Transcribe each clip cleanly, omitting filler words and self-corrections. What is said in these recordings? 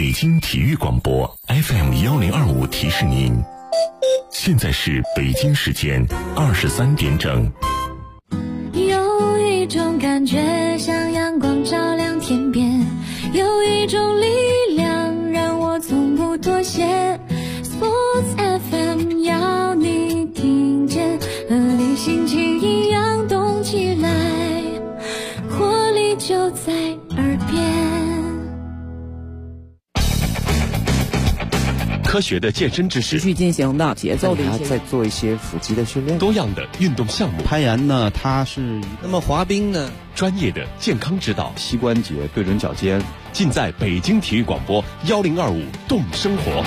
北京体育广播 FM1025提示您，现在是北京时间23点整。 有一种感觉像阳光照亮天边，有一种力量让我从不妥协。Sports FM 要你听见，和你心情一样动起来，活力就在耳边。 科学的健身知识， 持续进行的节奏的一些， 再做一些腹肌的训练， 多样的运动项目， 攀岩呢，它是那么滑冰呢， 专业的健康指导， 膝关节对准脚尖， 尽在北京体育广播1025动生活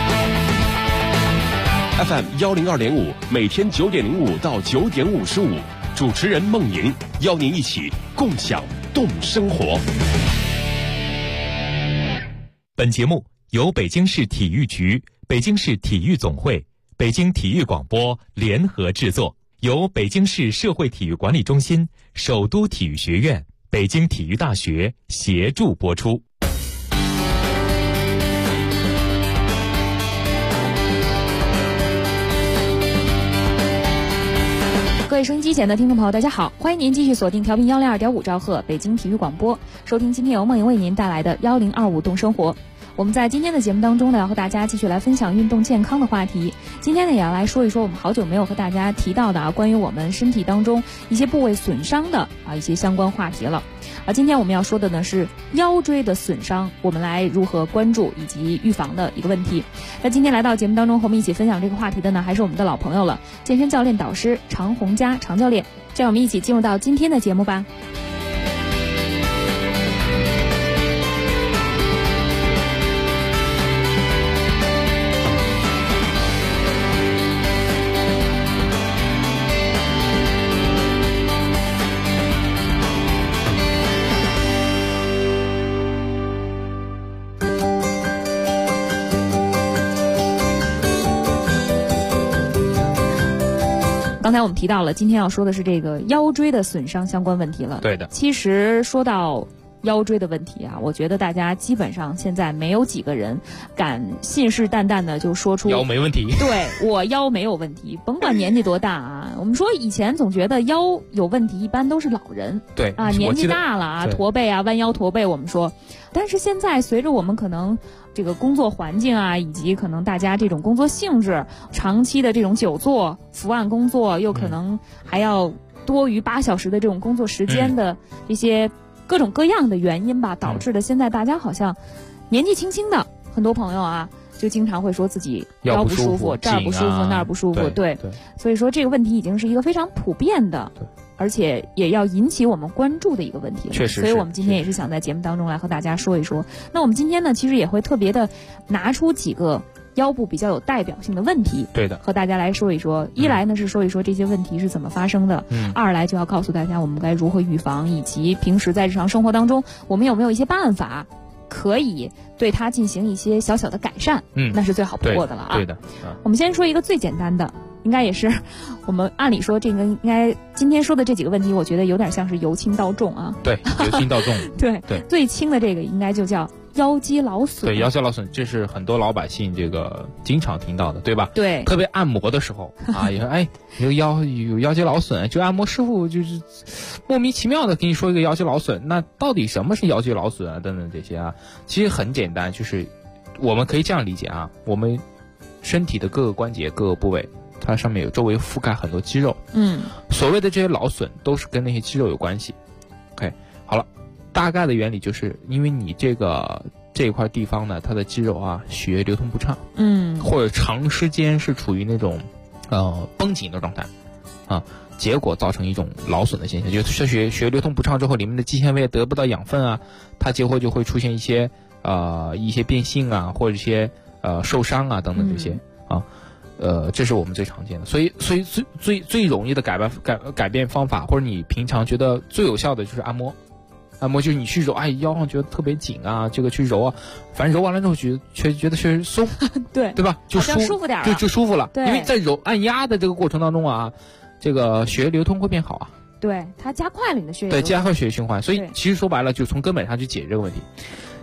FM102.5，每天9点05到9点55，主持人孟莹邀您一起共享动生活。 本节目由北京市体育局、北京市体育总会、北京体育广播联合制作，由北京市社会体育管理中心、首都体育学院、北京体育大学协助播出。 各位收音机前的听众朋友，大家好，欢迎您继续锁定调频102.5兆赫北京体育广播，收听今天由梦莹为您带来的1025动生活。我们在今天的节目当中呢，要和大家继续来分享运动健康的话题。今天呢，也要来说一说我们好久没有和大家提到的关于我们身体当中一些部位损伤的一些相关话题了。今天我们要说的呢是腰椎的损伤，我们来如何关注以及预防的一个问题。那今天来到节目当中和我们一起分享这个话题的呢，还是我们的老朋友了，健身教练导师常洪佳常教练。这样我们一起进入到今天的节目吧。刚才我们提到了，今天要说的是这个腰椎的损伤相关问题了。 对的。 其实说到腰椎的问题啊，我觉得大家基本上现在没有几个人敢信誓旦旦的就说出腰没问题。 对，我腰没有问题，甭管年纪多大啊。我们说以前总觉得腰有问题，一般都是老人。 对啊，年纪大了啊，驼背啊，弯腰驼背，我们说。但是现在随着我们可能这个工作环境啊，以及可能大家这种工作性质，长期的这种久坐伏案工作，又可能还要多于8小时的这种工作时间的一些各种各样的原因吧，导致的现在大家好像年纪轻轻的很多朋友啊，就经常会说自己腰不舒服，这儿不舒服，那儿不舒服。对，所以说这个问题已经是一个非常普遍的，而且也要引起我们关注的一个问题了。 确实， 所以我们今天也是想在节目当中来和大家说一说。那我们今天呢，其实也会特别的拿出几个腰部比较有代表性的问题， 对的， 和大家来说一说。一来呢是说一说这些问题是怎么发生的，二来就要告诉大家我们该如何预防，以及平时在日常生活当中我们有没有一些办法可以对它进行一些小小的改善，那是最好不过的了啊。 对的， 我们先说一个最简单的，应该也是我们按理说这个应该今天说的这几个问题，我觉得有点像是由轻到重啊。 对，由轻到重。 对，最轻的这个应该就叫腰肌劳损。 对，腰肌劳损，这是很多老百姓这个经常听到的，对吧？ 对， 特别按摩的时候啊，也说有腰肌劳损，就按摩师傅就是莫名其妙的跟你说一个腰肌劳损，那到底什么是腰肌劳损啊？等等这些啊，其实很简单，就是我们可以这样理解啊，我们身体的各个关节、各个部位，它上面有周围覆盖很多肌肉，所谓的这些劳损都是跟那些肌肉有关系。OK， 好了，大概的原理就是因为你这一块地方呢，它的肌肉啊，血液流通不畅，或者长时间是处于那种绷紧的状态啊，结果造成一种劳损的现象，就是血液流通不畅之后，里面的肌纤维得不到养分啊，它结果就会出现一些变性啊，或者一些受伤啊等等这些啊。这是我们最常见的，所以最容易的改变方法，或者你平常觉得最有效的就是按摩。按摩就是你去揉，腰上觉得特别紧啊，这个去揉啊，反正揉完了之后觉得确实松，对吧？就舒服点了， 就舒服了。 对， 因为在按压的这个过程当中啊，这个血液流通会变好啊。 对，它加快了你的血液。 对，加快血液循环。所以其实说白了，就从根本上去解决这个问题。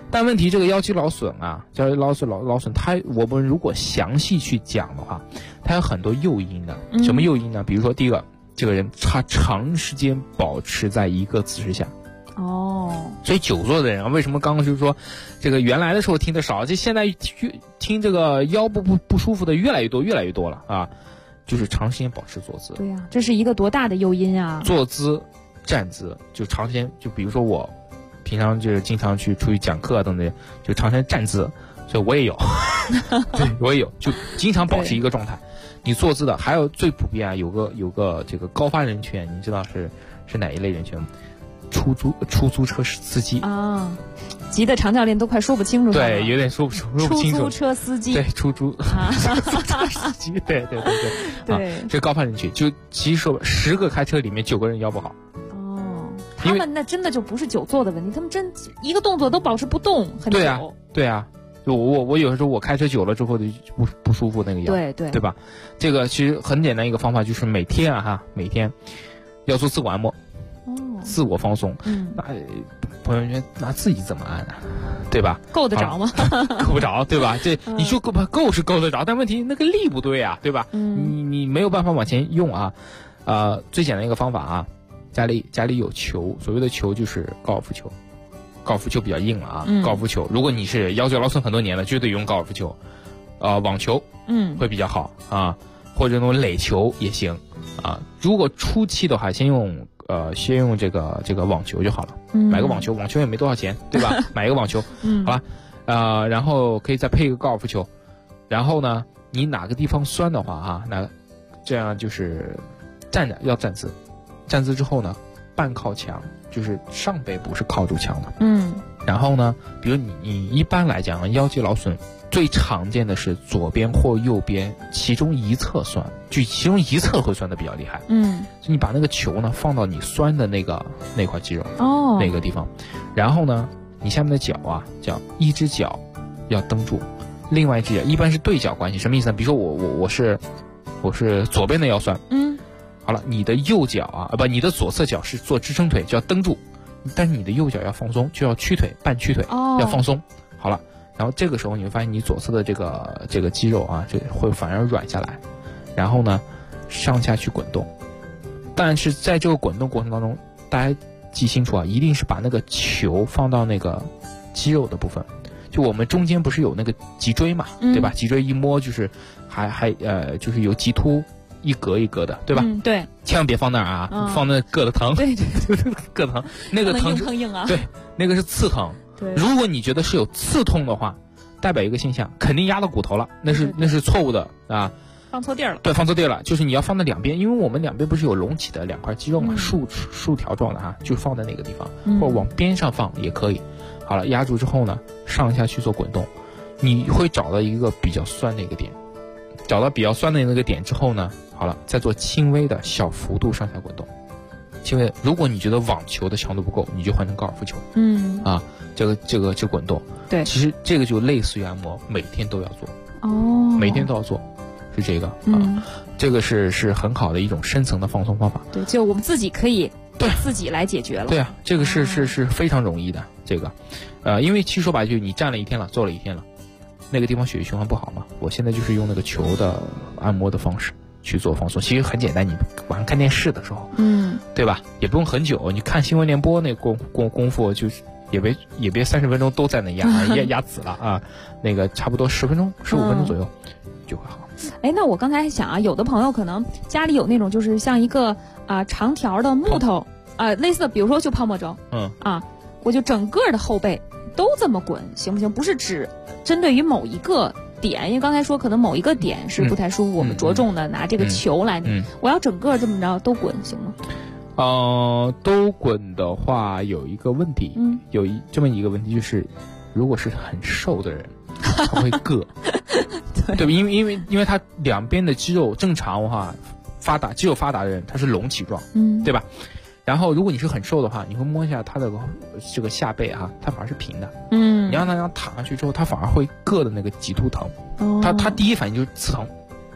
但问题这个腰肌劳损啊，腰肌劳损，我们如果详细去讲的话，它有很多诱因的。什么诱因呢？比如说第一个，这个人他长时间保持在一个姿势下。所以久坐的人啊，为什么刚刚就是说，这个原来的时候听得少，这现在听这个腰部不舒服的越来越多了啊，就是长时间保持坐姿。 对呀，这是一个多大的诱因啊！ 坐姿、站姿，就长时间，就比如说我平常就是经常去出去讲课啊等等，就长时间站姿，所以我也有，对，我也有，就经常保持一个状态。你坐姿的，还有最普遍啊，有个这个高发人群，你知道是哪一类人群吗？出租车司机啊，急得常教练都快说不清楚。 对，有点说不清楚。 出租车司机， 对，出租车司机，对，这高发人群，就其实说10个开车里面9个人腰不好。 他们那真的就不是久坐的问题，他们真一个动作都保持不动很久。 对啊，就我有的时候我开车久了之后就不舒服那个腰，对吧？这个其实很简单一个方法，就是每天要做自我按摩。自我放松，那朋友圈那自己怎么按啊？对吧？ 够得着吗？ 够不着，对吧？这你说够是够得着，但问题那个力不对啊，对吧？你没有办法往前用啊。最简单一个方法啊，家里有球，所谓的球就是高尔夫球，高尔夫球比较硬了啊。高尔夫球，如果你是腰肌劳损很多年了，就得用高尔夫球，网球，会比较好啊，或者那种垒球也行啊。如果初期的话，先用这个网球就好了，买个网球也没多少钱，对吧？买一个网球，好了，然后可以再配一个高尔夫球，然后呢，你哪个地方酸的话那这样就是站着要站姿，站姿之后呢，半靠墙，就是上背部是靠住墙的，然后呢，比如你一般来讲腰肌劳损最常见的是左边或右边其中一侧酸，就其中一侧会酸的比较厉害。就你把那个球呢放到你酸的那块肌肉那个地方，然后呢，你下面的脚一只脚要蹬住，另外一只脚一般是对角关系，什么意思呢？比如说我是左边的腰酸，好了，你的右脚你的左侧脚是做支撑腿，就要蹬住，但是你的右脚要放松，就要屈腿半屈腿，要放松。好了。然后这个时候你会发现你左侧的这个肌肉这会反而软下来，然后呢上下去滚动，但是在这个滚动过程当中，大家记清楚一定是把那个球放到那个肌肉的部分，就我们中间不是有那个脊椎嘛，对吧？脊椎一摸就是就是有棘突一格一格的，对吧？ 对， 千万别放那儿放那硌得疼，对，硌疼，那个疼硬啊， 对，那个是刺疼。如果你觉得是有刺痛的话，代表一个现象，肯定压到骨头了，那是错误的啊， 放错地儿了。 对，放错地儿了，就是你要放在两边，因为我们两边不是有隆起的2块肌肉嘛，竖条状的就放在那个地方，或者往边上放也可以。好了，压住之后呢，上下去做滚动，你会找到一个比较酸的一个点，找到比较酸的那个点之后呢，好了，再做轻微的小幅度上下滚动。轻微，如果你觉得网球的强度不够，你就换成高尔夫球。这个滚动，对，其实这个就类似于按摩，每天都要做。每天都要做，是这个这个是很好的一种深层的放松方法。 对，就我们自己可以自己来解决了。 对啊，这个是非常容易的。这个，因为其实说白了，就你站了1天了，坐了1天了，那个地方血液循环不好嘛。我现在就是用那个球的按摩的方式去做放松，其实很简单。你晚上看电视的时候，对吧？也不用很久，你看新闻联播那功夫就是也别30分钟都在那压死了那个差不多10分钟、15分钟左右就会好。 那我刚才还想有的朋友可能家里有那种就是像一个长条的木头类似的，比如说就泡沫轴，我就整个的后背都这么滚，行不行？不是只针对于某一个点，因为刚才说可能某一个点是不太舒服，我们着重的拿这个球来，我要整个这么着都滚行吗？ 都滚的话有一个问题，有这么一个问题，就是如果是很瘦的人，他会硌，对吧？因为他两边的肌肉正常的话肌肉发达的人，他是隆起状，对吧？然后如果你是很瘦的话，你会摸一下他的这个下背它反而是平的，你让他躺下去之后，他反而会硌的那个棘突疼，他第一反应就是刺疼，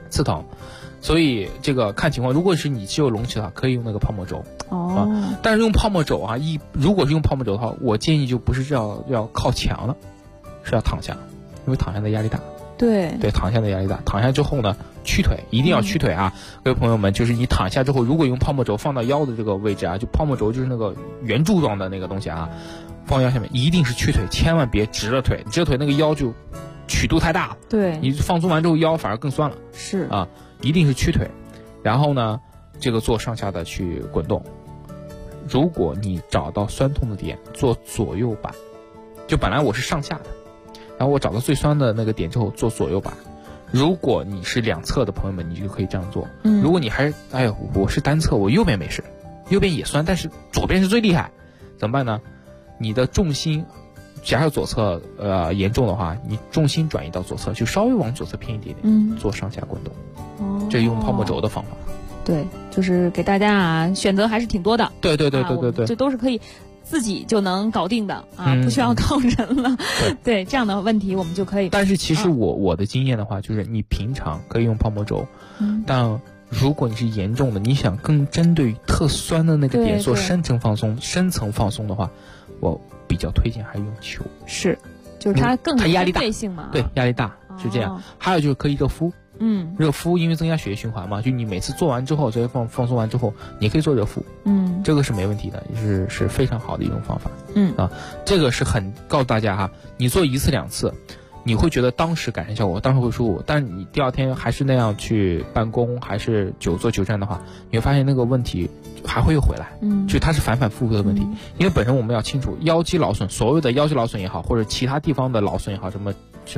刺疼。所以这个看情况，如果是你肌肉隆起的话，可以用那个泡沫轴。但是用泡沫轴啊，如果是用泡沫轴的话，我建议就不是要靠墙了，是要躺下，因为躺下的压力大。 对， 躺下的压力大。躺下之后呢，屈腿，一定要屈腿啊！各位朋友们，就是你躺下之后，如果用泡沫轴放到腰的这个位置啊，就泡沫轴就是那个圆柱状的那个东西啊，放腰下面，一定是屈腿，千万别直了腿，直了腿那个腰就曲度太大了。 对， 你放松完之后腰反而更酸了。 是啊，一定是屈腿，然后呢，这个做上下的去滚动。如果你找到酸痛的点，做左右摆，就本来我是上下的，然后我找到最酸的那个点之后做左右摆。如果你是两侧的朋友们，你就可以这样做。如果你还是我是单侧，我右边没事，右边也酸，但是左边是最厉害，怎么办呢？你的重心，假设左侧严重的话，你重心转移到左侧，就稍微往左侧偏一点点，做上下滚动。这用泡沫轴的方法。 对，就是给大家啊，选择还是挺多的。 对， 这都是可以自己就能搞定的啊，不需要靠人了。对，这样的问题我们就可以。 但是其实我的经验的话，就是你平常可以用泡沫轴，但如果你是严重的，你想更针对特酸的那个点做深层放松的话，我比较推荐还是用球。 是，就是它更它压力大性嘛。 对，压力大是这样。还有就是可以热敷。热敷因为增加血液循环嘛，就你每次做完之后，这些放松完之后，你可以做热敷。这个是没问题的，是非常好的一种方法。这个是很告诉大家哈，你做1次2次，你会觉得当时改善效果，当时会舒服，但是你第二天还是那样去办公，还是久坐久站的话，你会发现那个问题还会又回来。就它是反反复复的问题。因为本身我们要清楚，腰肌劳损，所谓的腰肌劳损也好，或者其他地方的劳损也好，什么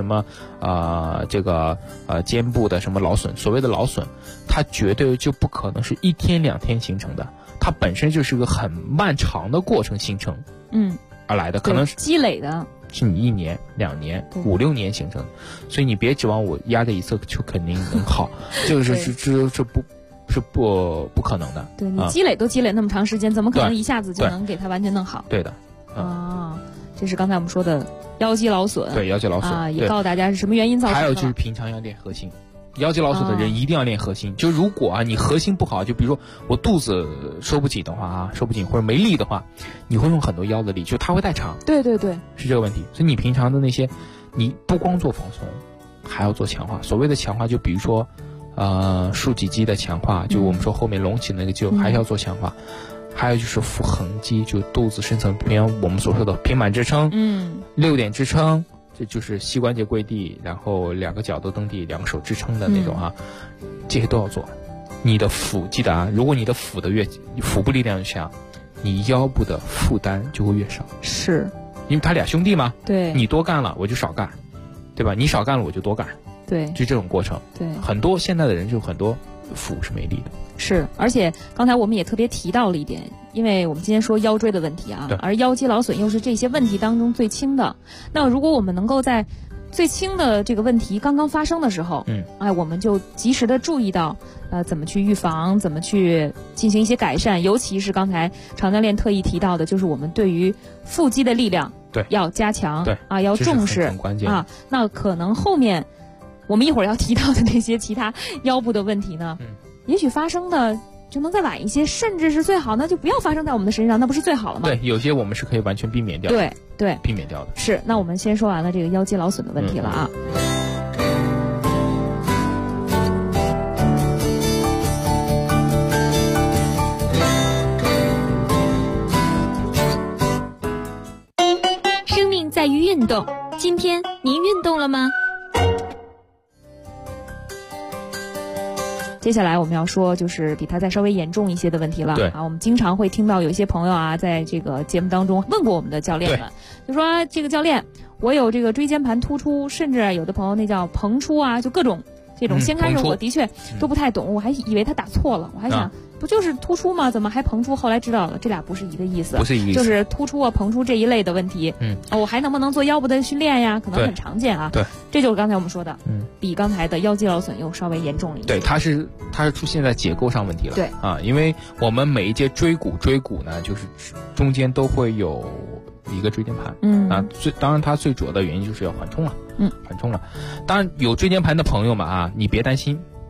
肩部的什么劳损，所谓的劳损，它绝对就不可能是1天2天形成的，它本身就是个很漫长的过程形成而来的，可能是积累的， 是你1年2年5、6年形成的。所以你别指望我压着一次就肯定能好，这个是不可能的。 对，你积累都积累那么长时间，怎么可能一下子就能给它完全弄好？ 对的。 这是刚才我们说的腰肌劳损。 对，腰肌劳损也告诉大家是什么原因造成的。 还有就是平常要练核心，腰肌劳损的人一定要练核心。就如果你核心不好，就比如说我肚子收不紧的话收不紧或者没力的话，你会用很多腰的力，就它会代偿。 对， 是这个问题。所以你平常的那些，你不光做放松，还要做强化。所谓的强化，就比如说竖脊肌的强化，就我们说后面隆起那个肌肉还要做强化。还有就是腹横肌，就肚子深层边我们所说的平板支撑，6点支撑，这就是膝关节跪地，然后2个脚都蹬地，2个手支撑的那种这些都要做。你的腹，记得如果你的腹部力量越强，你腰部的负担就会越少。 是， 因为他俩兄弟嘛， 对， 你多干了我就少干，对吧？你少干了我就多干， 对， 就这种过程。 对， 很多现在的人就很多腹是没力的。 是，而且刚才我们也特别提到了一点，因为我们今天说腰椎的问题而腰肌劳损又是这些问题当中最轻的。那如果我们能够在最轻的这个问题刚刚发生的时候，我们就及时的注意到，怎么去预防，怎么去进行一些改善，尤其是刚才常教练特意提到的，就是我们对于腹肌的力量要加强，要重视， 很关键那可能后面我们一会儿要提到的那些其他腰部的问题呢，也许发生的就能再晚一些，甚至是最好那就不要发生在我们的身上，那不是最好了吗？ 对，有些我们是可以完全避免掉的。 对， 避免掉的。 是，那我们先说完了这个腰肌劳损的问题了啊。 生命在于运动，今天您运动了吗？ 接下来我们要说就是比它再稍微严重一些的问题了。 对我们经常会听到有一些朋友在这个节目当中问过我们的教练们，就说这个教练，我有这个椎间盘突出，甚至有的朋友那叫膨出就各种这种。先开始我的确都不太懂，我还以为他打错了，我还想不就是突出吗？怎么还膨出？后来知道了，这俩不是一个意思， 不是一个意思， 就是突出膨出这一类的问题。我还能不能做腰部的训练呀？可能很常见对， 这就是刚才我们说的，比刚才的腰肌劳损又稍微严重了一些。 对，它是出现在结构上问题了。 对因为我们每一节椎骨呢，就是中间都会有一个椎间盘。当然它最主要的原因就是要缓冲了。缓冲了。当然有椎间盘的朋友们你别担心。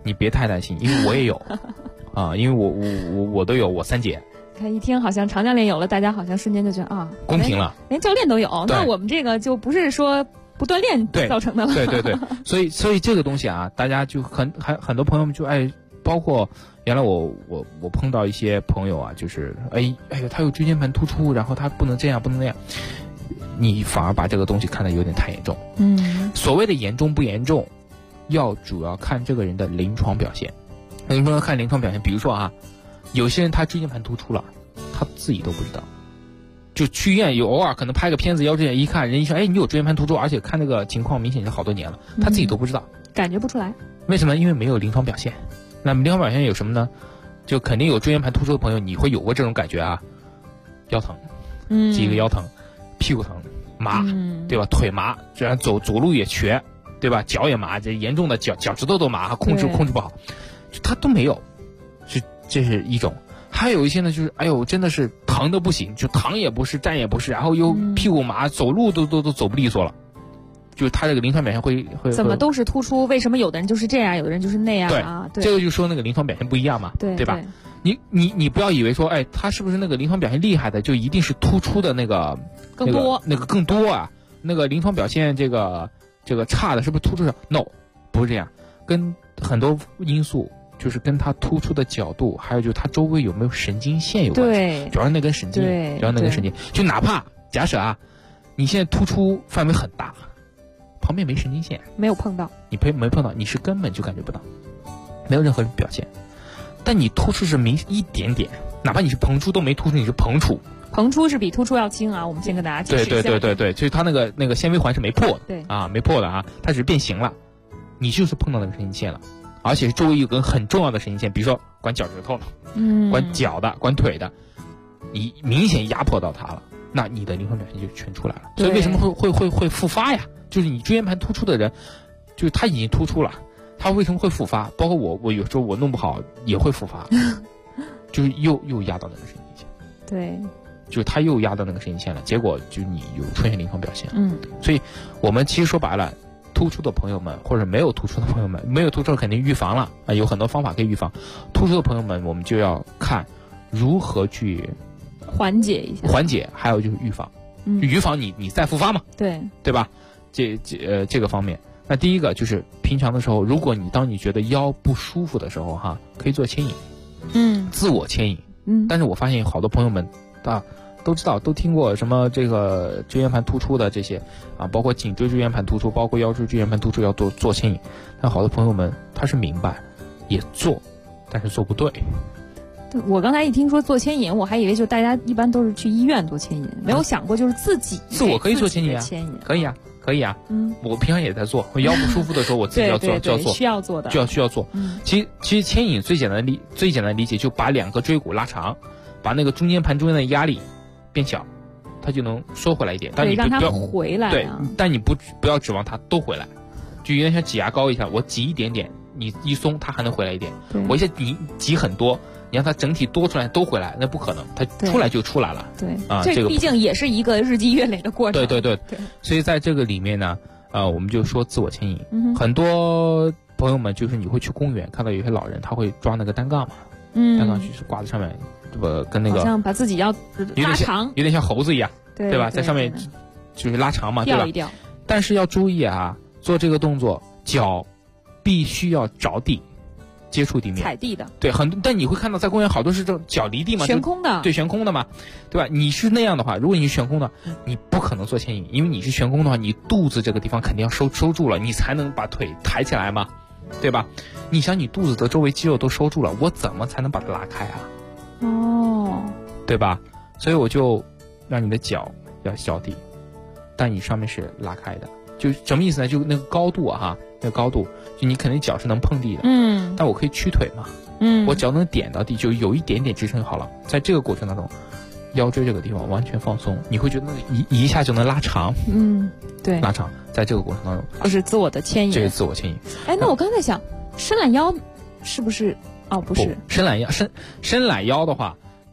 你别太担心，因为我也有啊，因为我都有，我3节。 看一听好像常教练有了，大家好像瞬间就觉得啊， 公平了， 连教练都有，那我们这个就不是说不锻炼造成的了。 对，所以这个东西啊，大家就很多朋友们就包括原来我碰到一些朋友啊，就是哎呦他有椎间盘突出，然后他不能这样不能那样，你反而把这个东西看得有点太严重。所谓的严重不严重，主要看这个人的临床表现。你说看临床表现，比如说啊，有些人他椎间盘突出了，他自己都不知道，就去医院偶尔可能拍个片子腰椎一看，人医生你有椎间盘突出，而且看那个情况明显是好多年了，他自己都不知道， 感觉不出来。为什么？因为没有临床表现。那么临床表现有什么呢？就肯定有椎间盘突出的朋友，你会有过这种感觉啊，腰疼，第一个腰疼，屁股疼麻，对吧？腿麻，这样走路也瘸，对吧？脚也麻，这严重的脚趾头都麻，控制不好，他都没有，这是一种。还有一些呢，就是真的是疼的不行，就躺也不是，站也不是，然后又屁股麻，走路都走不利索了。就是他这个临床表现会怎么都是突出？为什么有的人就是这样，有的人就是那样啊？对， 这个就说那个临床表现不一样嘛，对吧？你不要以为说，他是不是那个临床表现厉害的，就一定是突出的那个更多啊？那个临床表现这个差的，是不是突出的 ？No， 不是这样，跟很多因素。就是跟它突出的角度，还有就是它周围有没有神经线有关系。对，主要是那根神经，就哪怕假设啊，你现在突出范围很大，旁边没神经线， 没有碰到， 你没碰到，你是根本就感觉不到，没有任何表现。但你突出是明一点点，哪怕你是膨出都没突出，你是膨出。 膨出是比突出要轻啊，我们先跟大家解释一下。 对，就是它那个纤维环是没破的， 对啊，没破的啊，它只是变形了，你就是碰到那个神经线了。而且周围有根很重要的神经线，比如说管脚趾头的，管脚的，管腿的，你明显压迫到它了，那你的临床表现就全出来了。所以为什么会复发呀？就是你椎间盘突出的人，就是他已经突出了，他为什么会复发？包括我有时候我弄不好也会复发，就是又压到那个神经线。 对， 就是他又压到那个神经线了，结果就你有出现临床表现。所以我们其实说白了。突出的朋友们，或者没有突出的朋友们，没有突出肯定预防了啊，有很多方法可以预防。突出的朋友们，我们就要看如何去缓解一下， 还有就是预防。预防你再复发嘛，对吧？这个方面，那第一个就是平常的时候，如果当你觉得腰不舒服的时候哈，可以做牵引，自我牵引。但是我发现好多朋友们都知道，都听过什么这个椎间盘突出的这些啊，包括颈椎椎间盘突出，包括腰椎椎间盘突出要做牵引。但好多朋友们他是明白，也做，但是做不对。 我刚才一听说做牵引，我还以为就大家一般都是去医院做牵引，没有想过就是自我可以做牵引啊，可以啊。我平常也在做，我腰不舒服的时候，我自己要做，就要做， 需要做的， 需要做。其实牵引最简单的理解，就把2个椎骨拉长，把那个中间盘中间的压力变小，它就能收回来一点。但你让它回来。 对，但你不要指望它都回来，就有点像挤牙膏一下，我挤一点点，你一松它还能回来一点。我一下挤很多，你让它整体多出来都回来，那不可能，它出来就出来了。 对啊，这个毕竟也是一个日积月累的过程。 对。所以在这个里面呢，我们就说自我牵引。很多朋友们就是你会去公园看到有些老人他会抓那个单杠嘛，单杠就是挂在上面。跟那个好像把自己要拉长， 有点像猴子一样，对吧？在上面就是拉长嘛，对吧？ 吊一吊。 但是要注意啊，做这个动作，脚必须要着地，接触地面， 踩地的。 对，但你会看到在公园好多是这脚离地嘛， 悬空的， 对，悬空的嘛，对吧？你是那样的话，如果你是悬空的，你不可能做牵引，因为你是悬空的话，你肚子这个地方肯定要收住了，你才能把腿抬起来嘛，对吧？你想你肚子的周围肌肉都收住了，我怎么才能把它拉开啊？对吧？所以我就让你的脚要着地，但你上面是拉开的，就什么意思呢？就那个高度啊，那个高度，就你肯定脚是能碰地的，但我可以屈腿嘛，我脚能点到地，就有一点点支撑好了。在这个过程当中，腰椎这个地方完全放松，你会觉得一下就能拉长， 对， 拉长，在这个过程当中， 这是自我的牵引， 这是自我牵引。 那我刚才想，伸懒腰是不是？不是伸懒腰的话，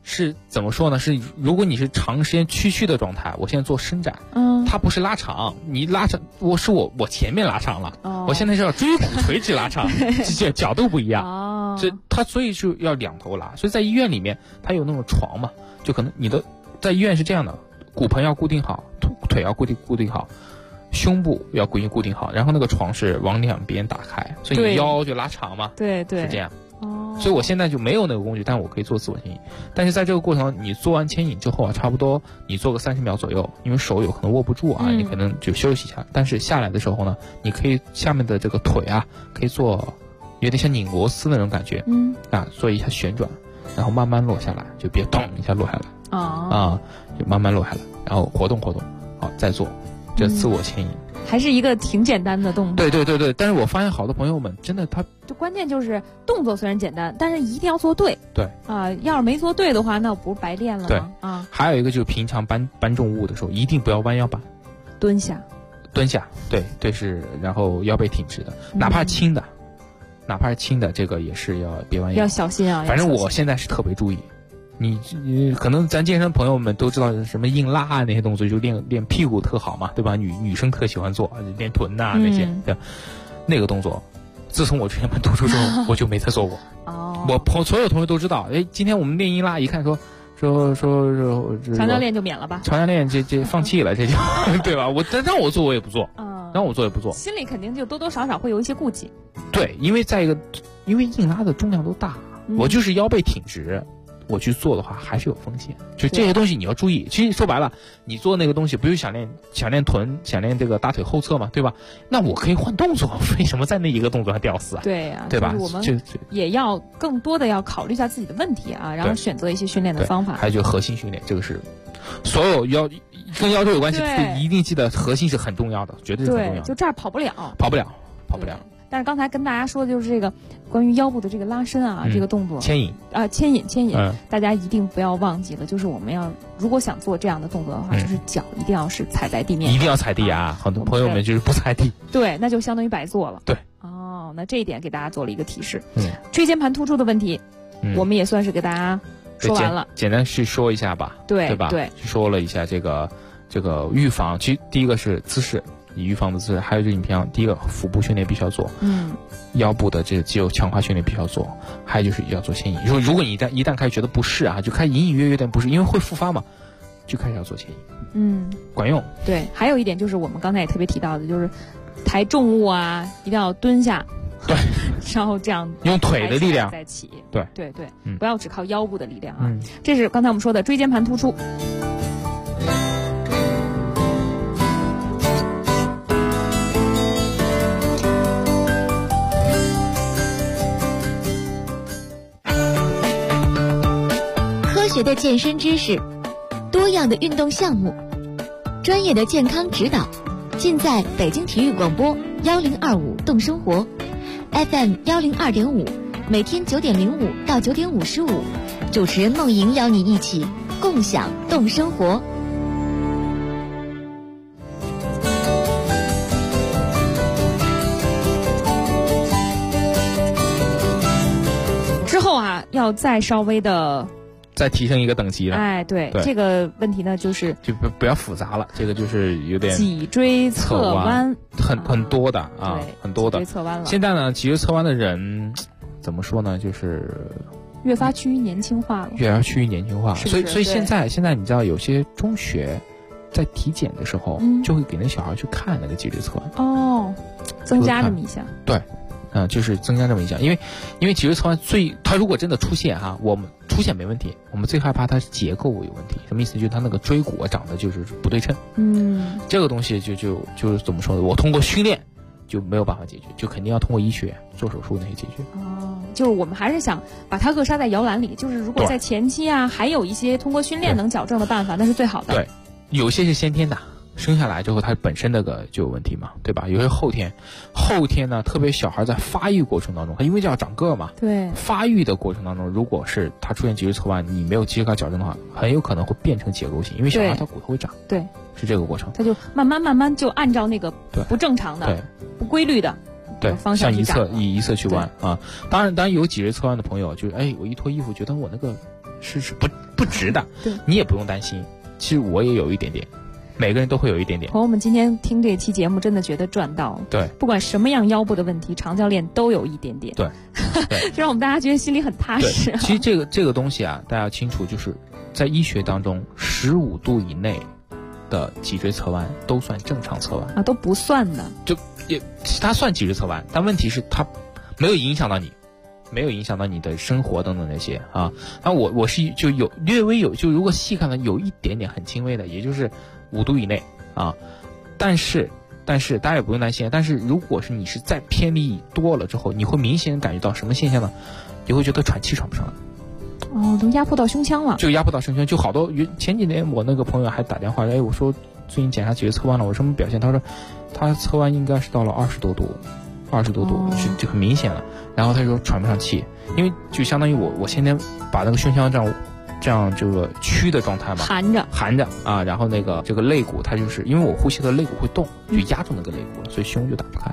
是怎么说呢？是如果你是长时间屈曲的状态，我现在做伸展，它不是拉长，你拉长，我前面拉长了，我现在是要椎骨垂直拉长，这角度不一样，所以就要两头拉。所以在医院里面，它有那种床嘛，就可能你的在医院是这样的，骨盆要固定好，腿要固定好。胸部要固定好，然后那个床是往两边打开，所以你腰就拉长嘛。 对，是这样。所以我现在就没有那个工具，但我可以做自我牵引。但是在这个过程，你做完牵引之后啊，差不多你做个30秒左右，因为手有可能握不住啊，你可能就休息一下。但是下来的时候呢，你可以下面的这个腿啊，可以做有点像拧螺丝那种感觉，做一下旋转，然后慢慢落下来，就别咚一下落下来，就慢慢落下来，然后活动，好再做。这自我牵引还是一个挺简单的动作。 对，但是我发现好多朋友们真的就关键就是动作虽然简单，但是一定要做对。 对要是没做对的话，那不是白练了吗？ 对还有一个就是平常搬重物的时候，一定不要弯腰板， 蹲下， 对是，然后腰背挺直的，哪怕是轻的，这个也是要别弯腰， 要小心啊。 反正我现在是特别注意。你可能咱健身朋友们都知道什么硬拉啊那些动作，就练屁股特好嘛，对吧？女生特喜欢做练臀呐那些，那个动作，自从我椎间盘突出之后，我就没再做过。我所有同学都知道，今天我们练硬拉，一看说常教练就免了吧？ 常教练这放弃了，这就对吧？让我做我也不做，让我做也不做， 心里肯定就多多少少会有一些顾忌。 对，因为硬拉的重量都大，我就是腰背挺直。我去做的话还是有风险，就这些东西你要注意。其实说白了，你做那个东西不是想练臀，想练这个大腿后侧嘛，对吧？那我可以换动作，为什么在那一个动作上吊死啊？ 对呀， 对吧？ 我们也要更多的要考虑一下自己的问题啊，然后选择一些训练的方法。 还有就是核心训练，这个是所有跟腰椎有关系，一定记得核心是很重要的，绝对是很重要的。 就这儿跑不了。但是刚才跟大家说的就是这个关于腰部的这个拉伸啊，这个动作牵引， 大家一定不要忘记了，就是我们要如果想做这样的动作的话，就是脚一定要是踩在地面， 一定要踩地啊！很多朋友们就是不踩地， 对，那就相当于白做了。 对， 那这一点给大家做了一个提示。椎间盘突出的问题，我们也算是给大家说完了， 简单去说一下吧，对吧？ 对， 说了一下这个预防，其实第一个是姿势。你预防的姿势，还有就是你平常第一个腹部训练必须要做，腰部的这个肌肉强化训练必须要做，还有就是要做牵引。如果你一旦开始觉得不适啊，就开始隐隐约约有点不适，因为会复发嘛，就开始要做牵引，管用。 对，还有一点就是我们刚才也特别提到的，就是抬重物啊，一定要蹲下， 对， 然后这样用腿的力量再起， 对， 不要只靠腰部的力量啊。这是刚才我们说的椎间盘突出。 科学的健身知识，多样的运动项目，专业的健康指导，尽在北京体育广播1025动生活 FM 102.5，每天9点05到9点55，主持人梦莹邀你一起共享动生活。 之后啊，要再稍微的。 再提升一个等级了， 对这个问题呢，就不要复杂了，这个就是有点脊椎侧弯， 很多的啊，很多的脊椎侧弯了。 现在呢，脊椎侧弯的人怎么说呢？就是越发趋于年轻化了， 所以现在你知道，有些中学在体检的时候，就会给那小孩去看那个脊椎侧弯， 增加这么一项， 对。就是增加这么一项，因为脊椎侧弯它如果真的出现哈，我们出现没问题，我们最害怕它是结构有问题。什么意思？就是它那个椎骨长得就是不对称。这个东西就是怎么说呢？我通过训练就没有办法解决，就肯定要通过医学做手术那些解决。 就是我们还是想把它扼杀在摇篮里。就是如果在前期啊，还有一些通过训练能矫正的办法，那是最好的。 对，有些是先天的。生下来之后，它本身那个就有问题嘛，对吧？有些后天呢，特别小孩在发育过程当中，他因为这要长个嘛， 对， 发育的过程当中，如果是他出现脊椎侧弯，你没有及时给他矫正的话，很有可能会变成结构性，因为小孩他骨头会长， 对， 是这个过程， 他就慢慢就按照那个不正常的、不规律的方向去长， 向一侧去弯啊。当然有脊椎侧弯的朋友，就是我一脱衣服觉得我那个是不值的。 对， 你也不用担心。其实我也有一点点，每个人都会有一点点。 朋友们今天听这期节目真的觉得赚到了。 对， 不管什么样腰部的问题，常教练都有一点点。 对， 这让我们大家觉得心里很踏实。 其实这个东西啊，大家要清楚，就是在医学当中，15度以内的脊椎侧弯都算正常侧弯啊，都不算的。 就它算脊椎侧弯，但问题是它没有影响到你。没有影响到你的生活等等那些啊，那我是就有略微有，就如果细看呢，有一点点很轻微的，也就是5度以内啊。但是大家也不用担心。但是如果是你是再偏离多了之后，你会明显感觉到什么现象呢？你会觉得喘气喘不上来。 哦，都压迫到胸腔了。 就压迫到胸腔，就好多前几年我那个朋友还打电话，我说最近检查脊椎侧弯了，我什么表现？他说他侧弯应该是到了20多度。就很明显了。然后他说喘不上气，因为就相当于我先天把那个胸腔这样这个曲的状态嘛，含着啊，然后这个肋骨它就是因为我呼吸的肋骨会动，就压住那个肋骨了，所以胸就打不开，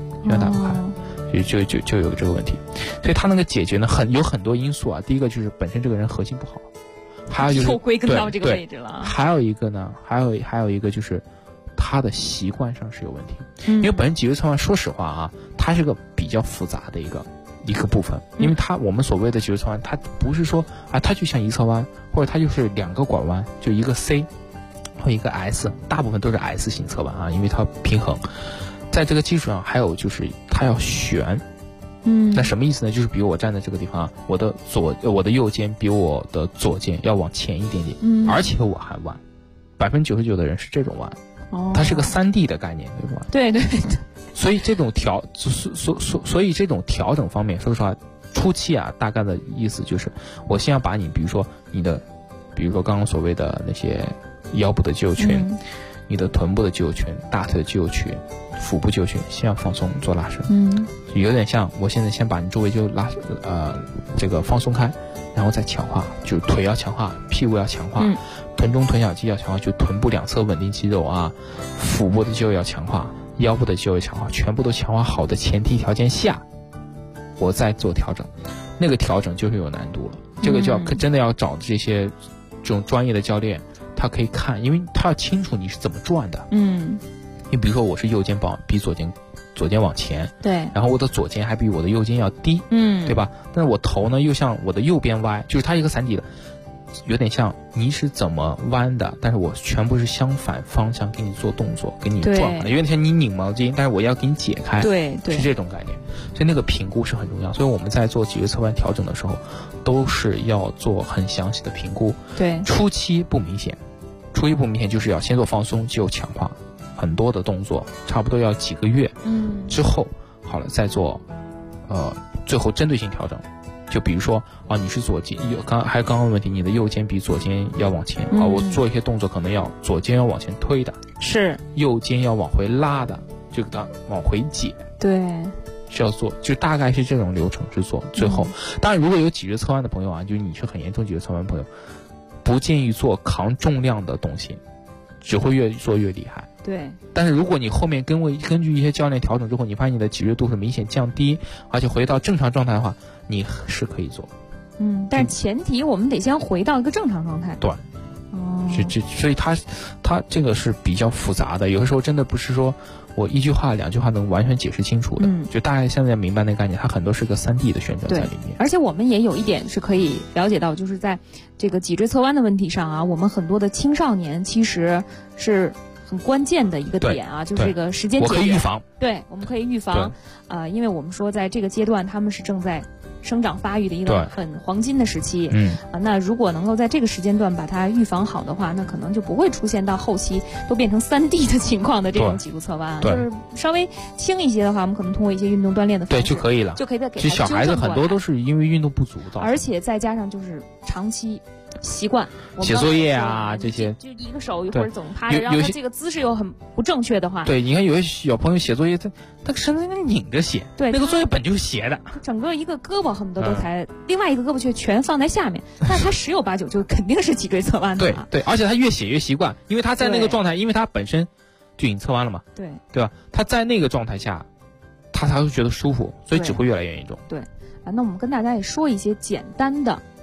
就有这个问题。所以他那个解决呢有很多因素啊。第一个就是本身这个人核心不好，还有就是又归根到这个位置了。 还有一个呢，还有一个就是他的习惯上是有问题。因为本身脊椎侧弯说实话啊，它是个比较复杂的一个部分。因为我们所谓的脊椎侧弯，它不是说啊，它就像一侧弯，或者它就是2个拐弯，就一个 C 或一个 S， 大部分都是 S 型侧弯啊，因为它平衡。在这个基础上，还有就是它要旋。那什么意思呢？就是比如我站在这个地方啊，我的右肩比我的左肩要往前一点点，而且我还弯。99%的人是这种弯。它是个3D 的概念，对吧？ 对。 所以这种所以这种调整方面，说实话，初期啊，大概的意思就是，我先要把你，比如说刚刚所谓的那些腰部的肌肉群，你的臀部的肌肉群、大腿的肌肉群、腹部肌肉群，先要放松做拉伸。有点像我现在先把你周围就这个放松开，然后再强化，就腿要强化，屁股要强化。臀中臀小肌要强化，就臀部两侧稳定肌肉啊，腹部的肌肉要强化，腰部的肌肉要强化，全部都强化好的前提条件下，我再做调整。那个调整就是有难度了，这个真的要找这种专业的教练，他可以看，因为他要清楚你是怎么转的。你比如说我是右肩比左肩往前， 对， 然后我的左肩还比我的右肩要低，对吧？但是我头呢又像我的右边歪，就是它一个散底的。有点像你是怎么弯的，但是我全部是相反方向给你做动作，给你转的，有点像你拧毛巾，但是我要给你解开， 对， 是这种概念。所以那个评估是很重要。所以我们在做脊椎侧弯调整的时候，都是要做很详细的评估。 对， 初期不明显，就是要先做放松，肌肉强化，很多的动作，差不多要几个月，之后好了再做，最后针对性调整。就比如说啊，你是左肩刚刚的问题，你的右肩比左肩要往前啊，我做一些动作可能要左肩要往前推的， 是右肩要往回拉的，就给它往回解， 对， 是要做，就大概是这种流程是做。最后，当然如果有脊椎侧弯的朋友啊，就是你是很严重脊椎侧弯的朋友，不建议做扛重量的东西，只会越做越厉害。 对， 但是如果你后面根据一些教练调整之后，你发现你的脊椎度是明显降低，而且回到正常状态的话，你是可以做。 但是前提我们得先回到一个正常状态。 对，所以它这个是比较复杂的，有的时候真的不是说我1句话2句话能完全解释清楚的。就大概现在明白那个概念，它很多是个3D 的旋转在里面。 而且我们也有一点是可以了解到，就是在这个脊椎侧弯的问题上啊，我们很多的青少年其实是很关键的一个点啊，就是这个时间节点。 我可以预防。 对，我们可以预防。因为我们说在这个阶段他们是正在生长发育的一个很黄金的时期。那如果能够在这个时间段把它预防好的话，那可能就不会出现到后期都变成3D 的情况的这种脊柱侧弯。就是稍微轻一些的话，我们可能通过一些运动锻炼的方式就可以了， 就可以再给他。小孩子很多都是因为运动不足造成， 而且再加上就是长期习惯写作业啊这些， 就一个手或者总趴着，然后他这个姿势又很不正确的话， 对，你看有些小朋友写作业，他身子拧着写， 对， 那个作业本就是斜的， 整个一个胳膊恨不得都抬，另外一个胳膊却全放在下面，但他10有89就肯定是脊椎侧弯的。 对，而且他越写越习惯，因为他在那个状态，因为他本身就已经侧弯了嘛，对吧？他在那个状态下，他才会觉得舒服，所以只会越来越严重。 对，那我们跟大家也说一些简单的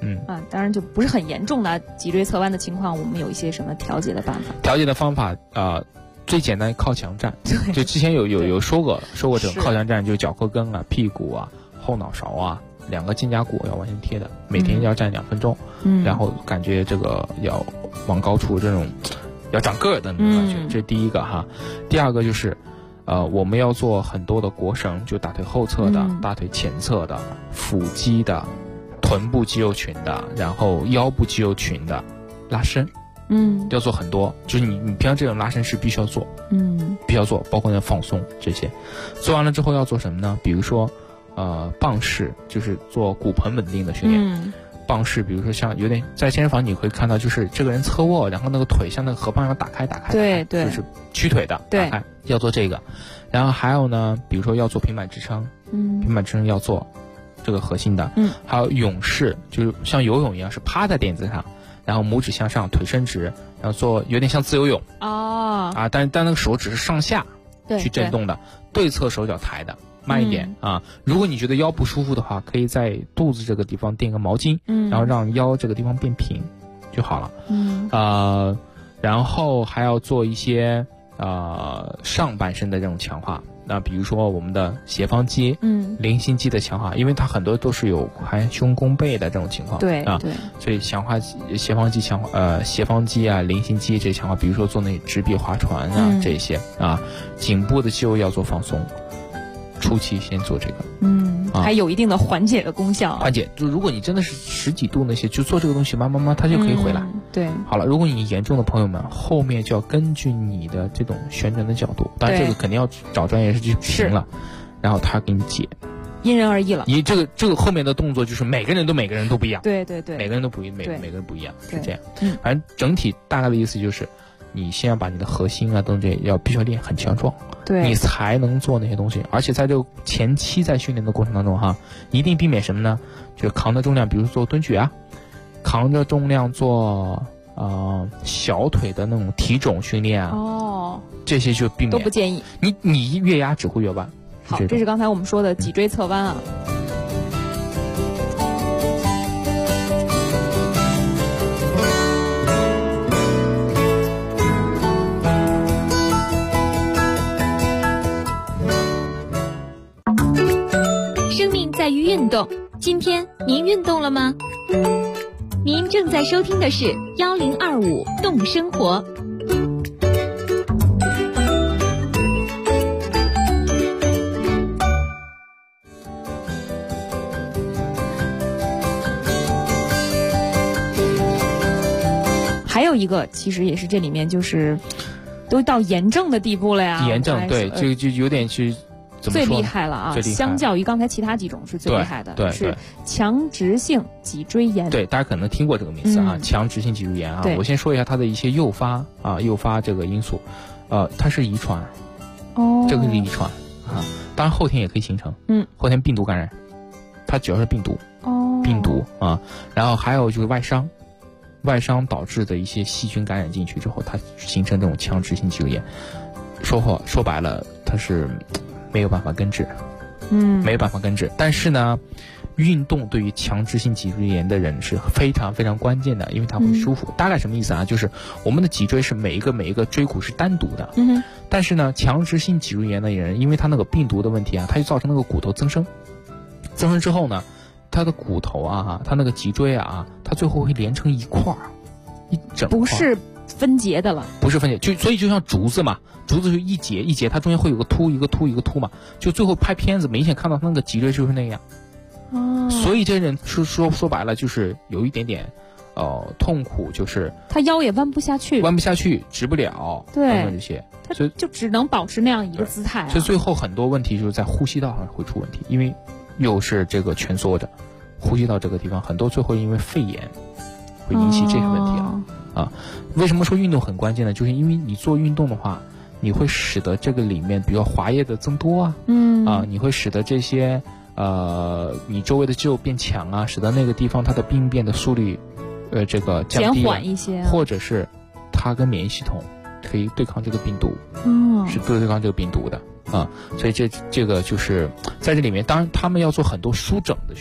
当然就不是很严重的脊椎侧弯的情况，我们有一些什么调节的办法？ 调节的方法最简单靠墙站，就之前有说过这种靠墙站，就是脚后跟啊、屁股啊、后脑勺啊2个肩胛骨要完全贴的，每天要站2分钟，然后感觉这个要往高处这种要长个儿的那种感觉，这是第一个哈。第二个就是我们要做很多的腘绳，就大腿后侧的、大腿前侧的、腹肌的、臀部肌肉群的，然后腰部肌肉群的拉伸，要做很多，就是你平常这种拉伸是必须要做，必须要做，包括那放松这些。做完了之后要做什么呢？比如说棒式，就是做骨盆稳定的训练。棒式，比如说像有点在健身房你会看到，就是这个人侧卧，然后那个腿像那个河蚌一样打开， 对， 就是屈腿的打开，要做这个。然后还有呢，比如说要做平板支撑，平板支撑要做这个核心的，还有勇士，就是像游泳一样是趴在垫子上，然后拇指向上，腿伸直，然后做有点像自由泳但那个手指是上下去震动的，对侧手脚抬的。慢一点如果你觉得腰不舒服的话，可以在肚子这个地方垫个毛巾，然后让腰这个地方变平就好了。然后还要做一些上半身的这种强化，那比如说我们的斜方肌、菱形肌的强化，因为它很多都是有含胸弓背的这种情况，所以强化斜方肌斜方肌啊、菱形肌这些强化，比如说做那直臂划船这些颈部的肌肉要做放松。初期先做这个， 还有一定的缓解的功效。 缓解，就如果你真的是10几度那些，就做这个东西，慢慢它就可以回来。 对， 好了，如果你严重的朋友们，后面就要根据你的这种旋转的角度，当然这个肯定要找专业人士去评了，然后他给你解。 因人而异了。 你这个后面的动作就是每个人都不一样。 对， 每个人都每个人不一样，是这样。反正整体大概的意思就是，你先要把你的核心等这必须要练很强壮。 对， 你才能做那些东西，而且在这个前期在训练的过程当中一定避免什么呢？就是扛着重量，比如做蹲举扛着重量做小腿的那种体踵训练这些就避免， 都不建议。 你越压只会越弯。 好，这是刚才我们说的脊椎侧弯在于运动，今天您运动了吗？您正在收听的是1025动生活。 还有一个，其实也是这里面就是都到炎症的地步了呀。 炎症对，就有点去。 最厉害了相较于刚才其他几种是最厉害的， 对， 是强直性脊椎炎。 对，大家可能听过这个名词强直性脊椎炎我先说一下它的一些诱发这个因素，它是遗传，这个是遗传当然后天也可以形成，后天病毒感染，它主要是病毒，然后还有就是外伤导致的一些细菌感染进去之后，它形成这种强直性脊椎炎。说白了，它是没有办法根治，没有办法根治。但是呢，运动对于强直性脊椎炎的人是非常非常关键的，因为它会舒服。大概什么意思就是我们的脊椎是每一个椎骨是单独的，但是呢，强直性脊椎炎的人，因为他那个病毒的问题它就造成那个骨头增生之后呢，他的骨头他那个脊椎它最后会连成一块一整块， 不是分节的了， 不是分节，所以就像竹子嘛，竹子就一节一节，它中间会有个凸一个凸一个凸嘛，就最后拍片子明显看到它那个脊椎就是那样。所以这人说白了就是有一点点痛苦，就是他腰也弯不下去， 直不了， 对这些， 他就只能保持那样一个姿态所以最后很多问题就是在呼吸道上会出问题，因为又是这个蜷缩着，呼吸道这个地方很多最后因为肺炎会引起这些问题为什么说运动很关键呢？就是因为你做运动的话，你会使得这个里面，比如说滑液的增多你会使得这些你周围的肌肉变强使得那个地方它的病变的速率这个降低减缓一些或者是它跟免疫系统可以对抗这个病毒，是对抗这个病毒的所以这个就是在这里面，当然他们要做很多舒整的训练，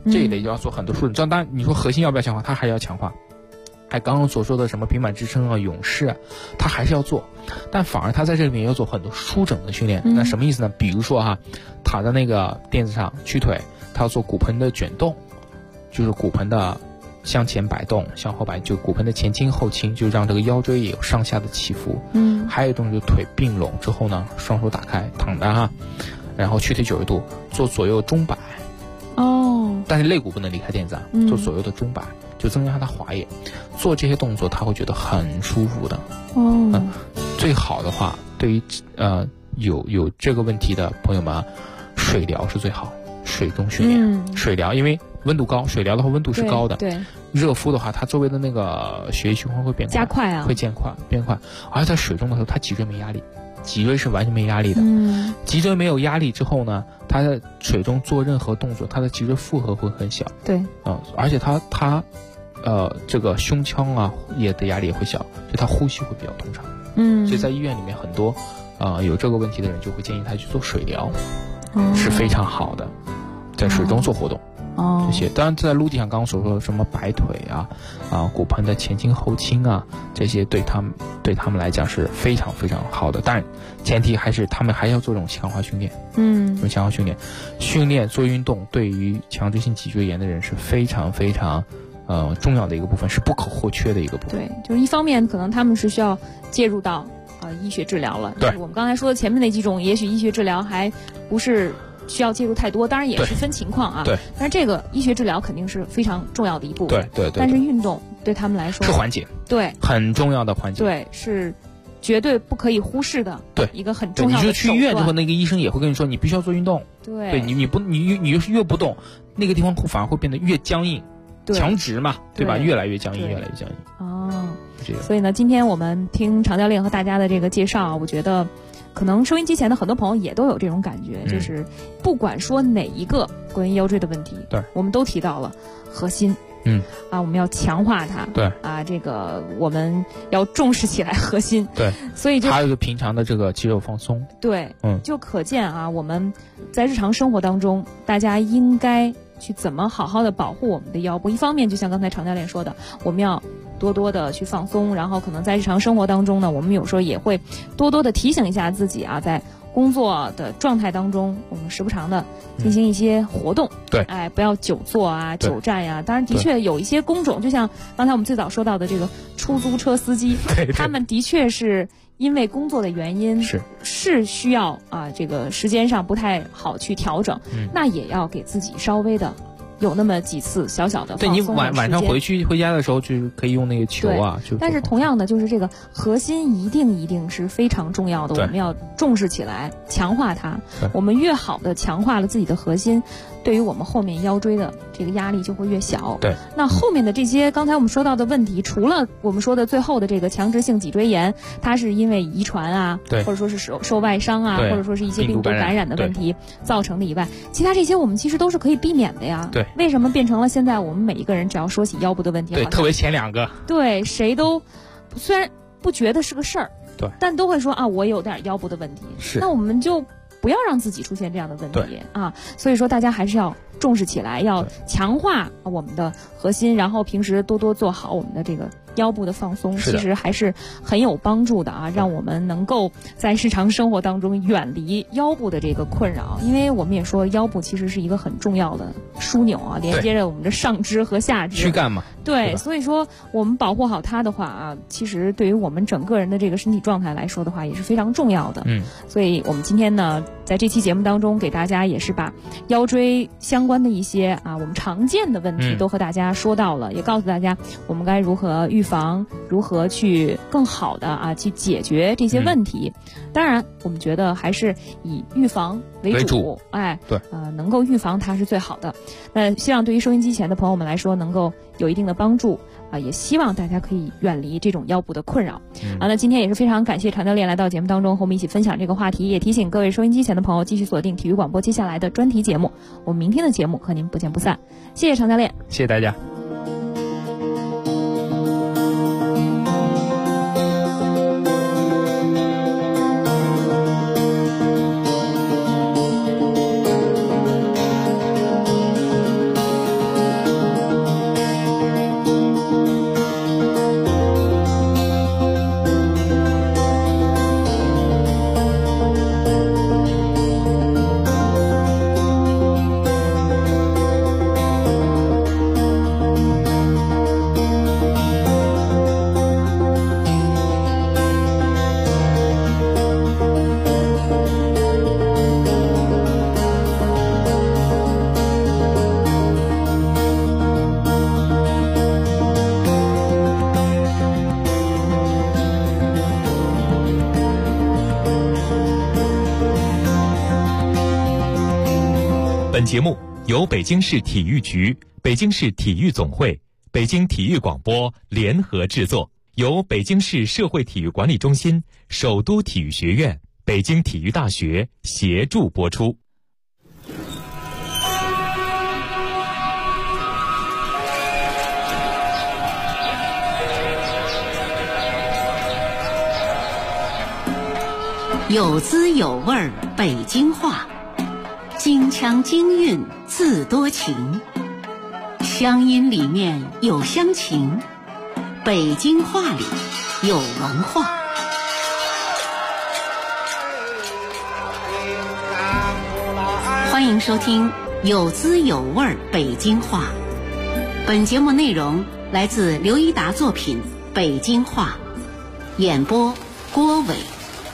这一类就要做很多梳整。当然你说核心要不要强化，它还要强化。还刚刚所说的什么平板支撑啊、勇士啊，它还是要做，但反而它在这里面要做很多舒整的训练。那什么意思呢？比如说哈，躺在那个垫子上屈腿，它要做骨盆的卷动，就是骨盆的向前摆动、向后摆，就骨盆的前倾后倾，就让这个腰椎也有上下的起伏。还有一种就是腿并拢之后呢，双手打开躺着哈，然后屈腿90度，做左右中摆。但是肋骨不能离开垫子啊，做左右的中摆。就增加它滑液，做这些动作他会觉得很舒服的。最好的话，对于有这个问题的朋友们，水疗是最好，水中训练。水疗因为温度高，水疗的话温度是高的。 对。 热敷的话，它周围的那个血液循环会变快， 加快啊， 会变快。而在水中的时候，它脊椎没压力。脊椎是完全没压力的。脊椎没有压力之后呢，它在水中做任何动作，它的脊椎负荷会很小。 对。 而且它这个胸腔啊也的压力也会小，所以他呼吸会比较通畅。所以在医院里面很多有这个问题的人就会建议他去做水疗，是非常好的，在水中做活动。这些当然在陆地上刚刚所说的什么摆腿啊骨盆的前倾后倾啊，这些对他们来讲是非常非常好的，但前提还是他们还要做这种强化训练。做强化训练做运动对于强直性脊椎炎的人是非常非常重要的一个部分，是不可或缺的一个部分。 对，就是一方面可能他们是需要介入到医学治疗了。 对， 我们刚才说的前面那几种，也许医学治疗还不是需要介入太多，当然也是分情况啊。 对。 但是这个医学治疗肯定是非常重要的一部分。 对。 但是运动对他们来说是缓解， 对， 很重要的缓解。 对，是绝对不可以忽视的。 对， 一个很重要的手段。 你就去医院之后，那个医生也会跟你说，你必须要做运动。 对。 你就是越不动，那个地方反而会变得越僵硬。强直嘛，对吧？越来越僵硬，越来越僵硬。 所以呢，今天我们听常教练和大家的这个介绍，我觉得可能收音机前的很多朋友也都有这种感觉，就是不管说哪一个关于腰椎的问题， 对， 我们都提到了核心。我们要强化它。 对。 这个我们要重视起来核心。 对。 所以就还有一个平常的这个肌肉放松。 对。就可见我们在日常生活当中，大家应该去怎么好好的保护我们的腰部。一方面就像刚才常教练说的，我们要多多的去放松，然后可能在日常生活当中呢，我们有时候也会多多的提醒一下自己在工作的状态当中，我们时不常的进行一些活动。 对。 不要久坐久站呀。当然的确有一些工种，就像刚才我们最早说到的这个出租车司机，他们的确是因为工作的原因是需要这个时间上不太好去调整，那也要给自己稍微的有那么几次小小的放松的时间。 对，你晚上回家的时候就可以用那个球但是同样的，就是这个核心一定是非常重要的，我们要重视起来，强化它。我们越好的强化了自己的核心，对于我们后面腰椎的这个压力就会越小。 对。 那后面的这些刚才我们说到的问题，除了我们说的最后的这个强直性脊椎炎，它是因为遗传或者说是受外伤或者说是一些病毒感染的问题造成的以外，其他这些我们其实都是可以避免的呀。 对。 为什么变成了现在我们每一个人只要说起腰部的问题， 特别前两个， 对，谁都虽然不觉得是个事儿， 对， 但都会说我有点腰部的问题。 是。 那我们就不要让自己出现这样的问题所以说大家还是要重视起来，要强化我们的核心，然后平时多多做好我们的这个腰部的放松，其实还是很有帮助的让我们能够在日常生活当中远离腰部的这个困扰。因为我们也说腰部其实是一个很重要的枢纽连接着我们的上肢和下肢躯干嘛。 对，所以说我们保护好它的话其实对于我们整个人的这个身体状态来说的话也是非常重要的。所以我们今天呢在这期节目当中给大家也是把腰椎相关的一些我们常见的问题都和大家说到了，也告诉大家我们该如何预防，如何去更好的去解决这些问题。当然我们觉得还是以预防为主， 对， 能够预防它是最好的。那希望对于收音机前的朋友们来说能够有一定的帮助也希望大家可以远离这种腰部的困扰。那今天也是非常感谢常教练来到节目当中和我们一起分享这个话题，也提醒各位收音机前的朋友继续锁定体育广播接下来的专题节目，我们明天的节目和您不见不散。谢谢常教练， 谢谢大家。 本节目由北京市体育局、北京市体育总会、北京体育广播联合制作，由北京市社会体育管理中心、首都体育学院、北京体育大学协助播出。 有滋有味儿北京话，京腔京韵自多情，乡音里面有乡情，北京话里有文化。欢迎收听有滋有味儿北京话。本节目内容来自刘一达作品《北京话》，演播郭伟。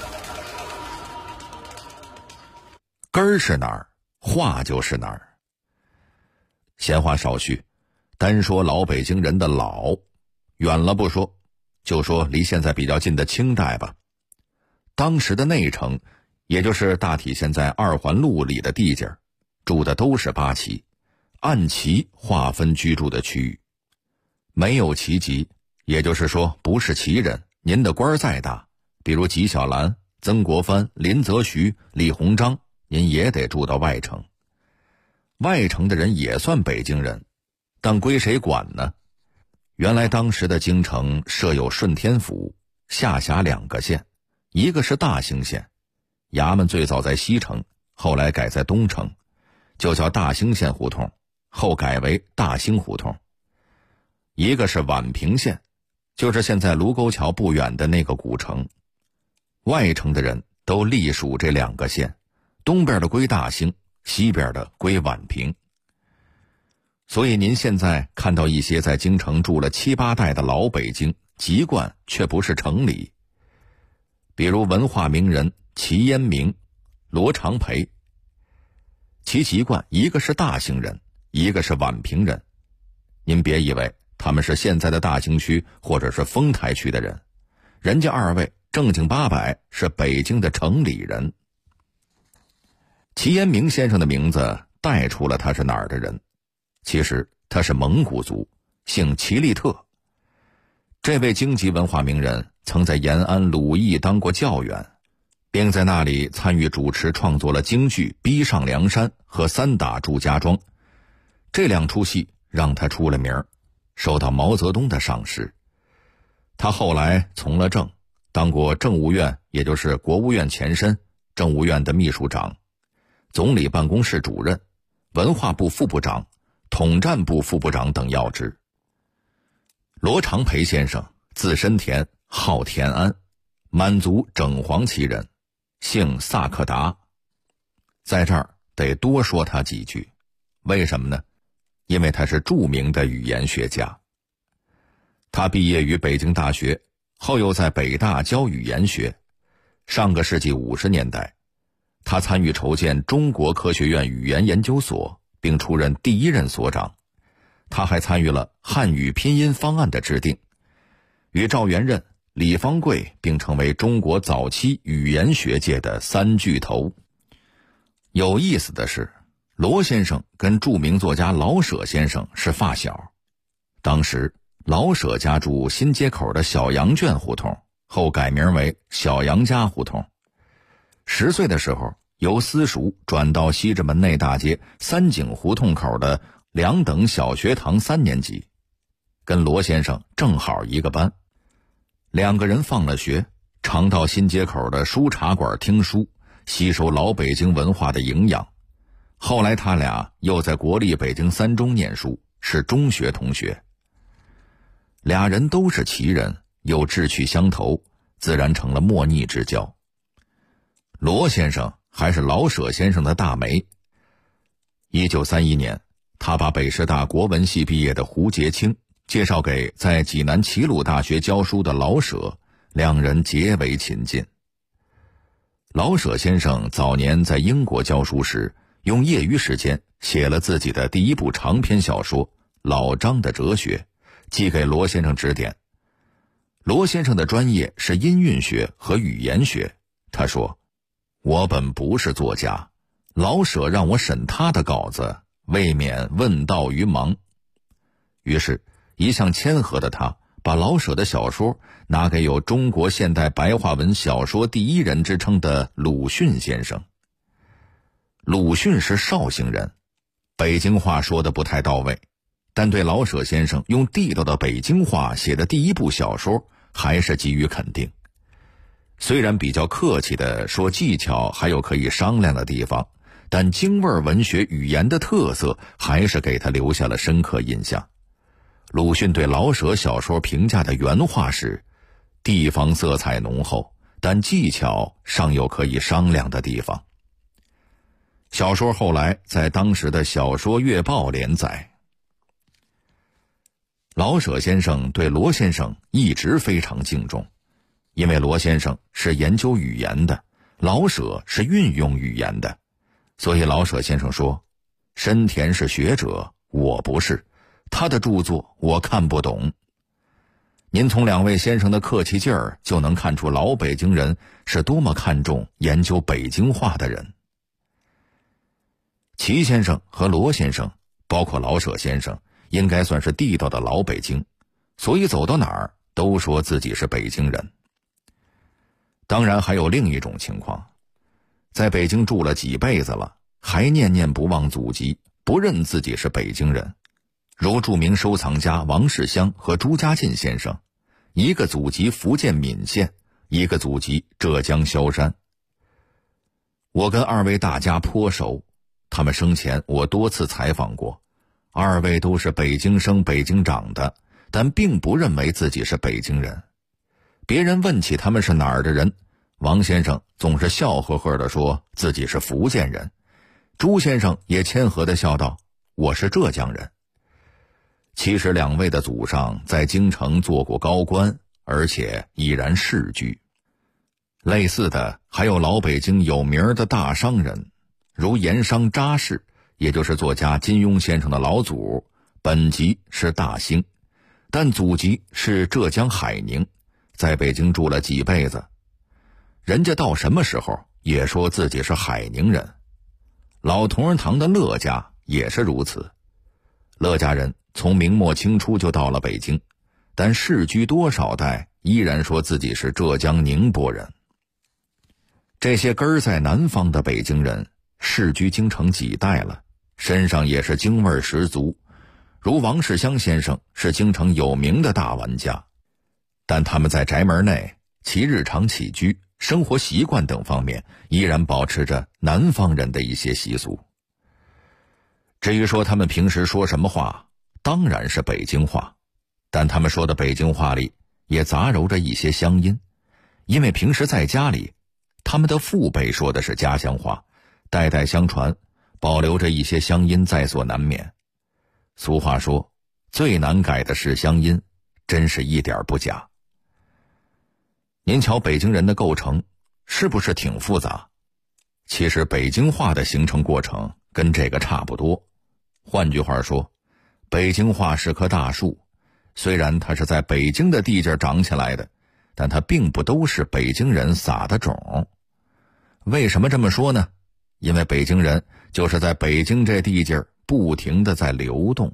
根儿是哪儿，话就是哪儿。闲话少叙，单说老北京人的老，远了不说，就说离现在比较近的清代吧。当时的内城，也就是大体现在二环路里的地界，住的都是八旗，按旗划分居住的区域。没有旗籍，也就是说不是旗人，您的官再大，比如纪晓岚、曾国藩、林则徐、李鸿章，您也得住到外城。外城的人也算北京人，但归谁管呢？原来当时的京城设有顺天府，下辖2个县，一个是大兴县，衙门最早在西城，后来改在东城，就叫大兴县胡同，后改为大兴胡同。一个是宛平县，就是现在卢沟桥不远的那个古城。外城的人都隶属这2个县，东边的归大兴，西边的归宛平。所以您现在看到一些在京城住了7、8代的老北京，籍贯却不是城里。比如文化名人齐烟明、罗长培，其籍贯一个是大兴人，一个是宛平人。您别以为他们是现在的大兴区或者是丰台区的人，人家2位正经八百是北京的城里人。齐烟明先生的名字带出了他是哪儿的人，其实他是蒙古族，姓齐利特。这位京籍文化名人曾在延安鲁艺当过教员，并在那里参与主持创作了京剧《逼上梁山》和《三打祝家庄》，这2出戏让他出了名，受到毛泽东的赏识。他后来从了政，当过政务院，也就是国务院前身，政务院的秘书长，总理办公室主任，文化部副部长，统战部副部长等要职。罗长培先生字申田，号田安，满族整黄旗人，姓萨克达。在这儿得多说他几句，为什么呢？因为他是著名的语言学家。他毕业于北京大学，后又在北大教语言学。上个世纪50年代，他参与筹建中国科学院语言研究所，并出任第1任所长。他还参与了汉语拼音方案的制定，与赵元任、李方贵并成为中国早期语言学界的3巨头。有意思的是，罗先生跟著名作家老舍先生是发小。当时老舍家住新街口的小杨圈胡同，后改名为小杨家胡同。10岁的时候，由私塾转到西直门内大街三井胡同口的2等小学堂3年级，跟罗先生正好一个班。2个人放了学，常到新街口的书茶馆听书，吸收老北京文化的营养。后来他俩又在国立北京3中念书，是中学同学。俩人都是旗人，又志趣相投，自然成了莫逆之交。罗先生还是老舍先生的大媒。1931年，他把北师大国文系毕业的胡杰清介绍给在济南齐鲁大学教书的老舍，2人结为亲近。老舍先生早年在英国教书时，用业余时间写了自己的第1部长篇小说《老张的哲学》，寄给罗先生指点。罗先生的专业是音韵学和语言学，他说：“我本不是作家， 老舍让我审他的稿子，未免问道于盲。于是一向谦和的他把老舍的小说拿给有中国现代白话文小说第一人之称的鲁迅先生。鲁迅是绍兴人，北京话说得不太到位，但对老舍先生用地道的北京话写的第一部小说还是给予肯定。虽然比较客气地说技巧还有可以商量的地方，但京味文学语言的特色还是给他留下了深刻印象。鲁迅对老舍小说评价的原话是：地方色彩浓厚，但技巧尚有可以商量的地方。小说后来在当时的小说月报连载。老舍先生对罗先生一直非常敬重，因为罗先生是研究语言的，老舍是运用语言的，所以老舍先生说：深田是学者，我不是，他的著作我看不懂。您从两位先生的客气劲儿就能看出老北京人是多么看重研究北京话的人。齐先生和罗先生，包括老舍先生，应该算是地道的老北京，所以走到哪儿都说自己是北京人。当然还有另一种情况，在北京住了几辈子了，还念念不忘祖籍，不认自己是北京人，如著名收藏家王世襄和朱家进先生，一个祖籍福建闽县，一个祖籍浙江萧山。我跟二位大家颇熟，他们生前我多次采访过，二位都是北京生北京长的，但并不认为自己是北京人。别人问起他们是哪儿的人，王先生总是笑呵呵地说自己是福建人，朱先生也谦和地笑道：我是浙江人。其实两位的祖上在京城做过高官，而且依然世居。类似的还有老北京有名的大商人，如盐商查氏，也就是作家金庸先生的老祖，本籍是大兴，但祖籍是浙江海宁，在北京住了几辈子。人家到什么时候也说自己是海宁人。老同仁堂的乐家也是如此，乐家人从明末清初就到了北京，但世居多少代依然说自己是浙江宁波人。这些根儿在南方的北京人世居京城几代了，身上也是京味十足，如王世襄先生是京城有名的大玩家，但他们在宅门内其日常起居、生活习惯等方面依然保持着南方人的一些习俗。至于说他们平时说什么话，当然是北京话，但他们说的北京话里也杂糅着一些乡音，因为平时在家里他们的父辈说的是家乡话，代代相传，保留着一些乡音在所难免。俗话说，最难改的是乡音，真是一点不假。您瞧北京人的构成是不是挺复杂？其实北京话的形成过程跟这个差不多。换句话说，北京话是棵大树，虽然它是在北京的地界长起来的，但它并不都是北京人撒的种。为什么这么说呢？因为北京人就是在北京这地界不停地在流动。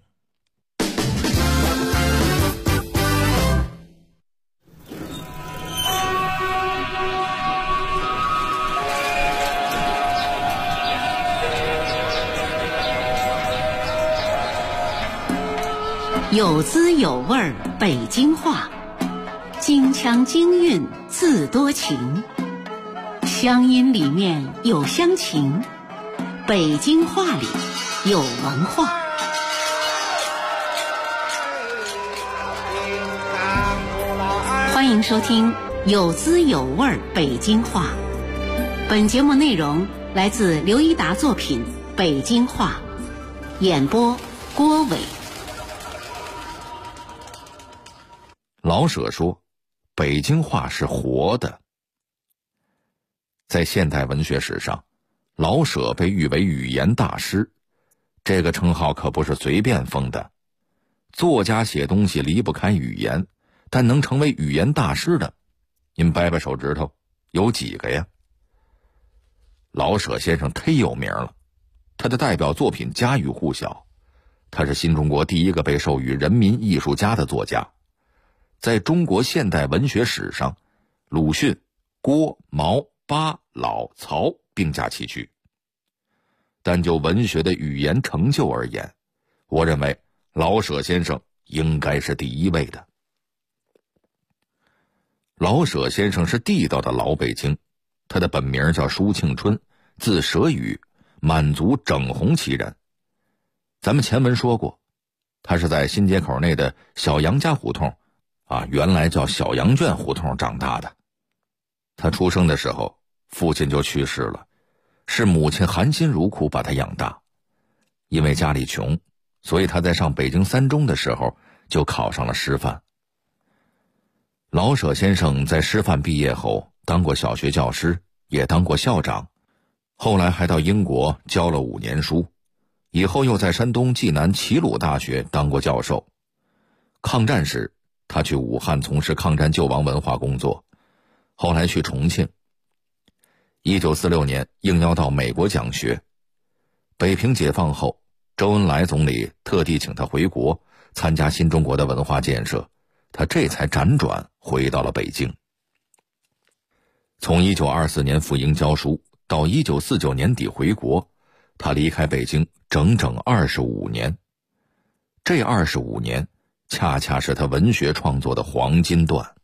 有滋有味儿北京话，京腔京韵自多情，乡音里面有乡情，北京话里有文化。欢迎收听有滋有味儿北京话。本节目内容来自刘一达作品《北京话》，演播郭伟。 老舍说，北京话是活的。在现代文学史上，老舍被誉为语言大师，这个称号可不是随便封的。作家写东西离不开语言，但能成为语言大师的，您掰掰手指头，有几个呀？ 老舍先生忒有名了，他的代表作品家喻户晓，他是新中国第一个被授予人民艺术家的作家，在中国现代文学史上，鲁迅、郭、毛、巴、老、曹并驾齐驱。但就文学的语言成就而言，我认为老舍先生应该是第一位的。老舍先生是地道的老北京，他的本名叫舒庆春，字舍宇，满族整红旗人。咱们前文说过，他是在新街口内的小杨家胡同原来叫小杨圈胡同长大的。他出生的时候，父亲就去世了，是母亲含辛茹苦把他养大。因为家里穷，所以他在上北京三中的时候就考上了师范。老舍先生在师范毕业后当过小学教师，也当过校长，后来还到英国教了5年书，以后又在山东济南齐鲁大学当过教授。抗战时，他去武汉从事抗战救亡文化工作，后来去重庆。1946年应邀到美国讲学，北平解放后，周恩来总理特地请他回国参加新中国的文化建设，他这才辗转回到了北京。从1924年赴英教书到1949年底回国，他离开北京整整25年。这25年恰恰是他文学创作的黄金段。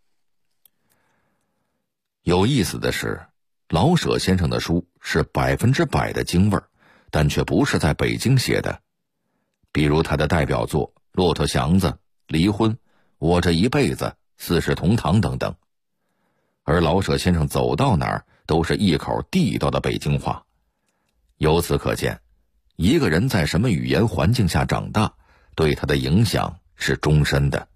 有意思的是，老舍先生的书是100%的京味儿，但却不是在北京写的。比如他的代表作《骆驼祥子》《离婚》《我这一辈子》《四世同堂》等等。而老舍先生走到哪儿都是一口地道的北京话。由此可见，一个人在什么语言环境下长大，对他的影响是终身的。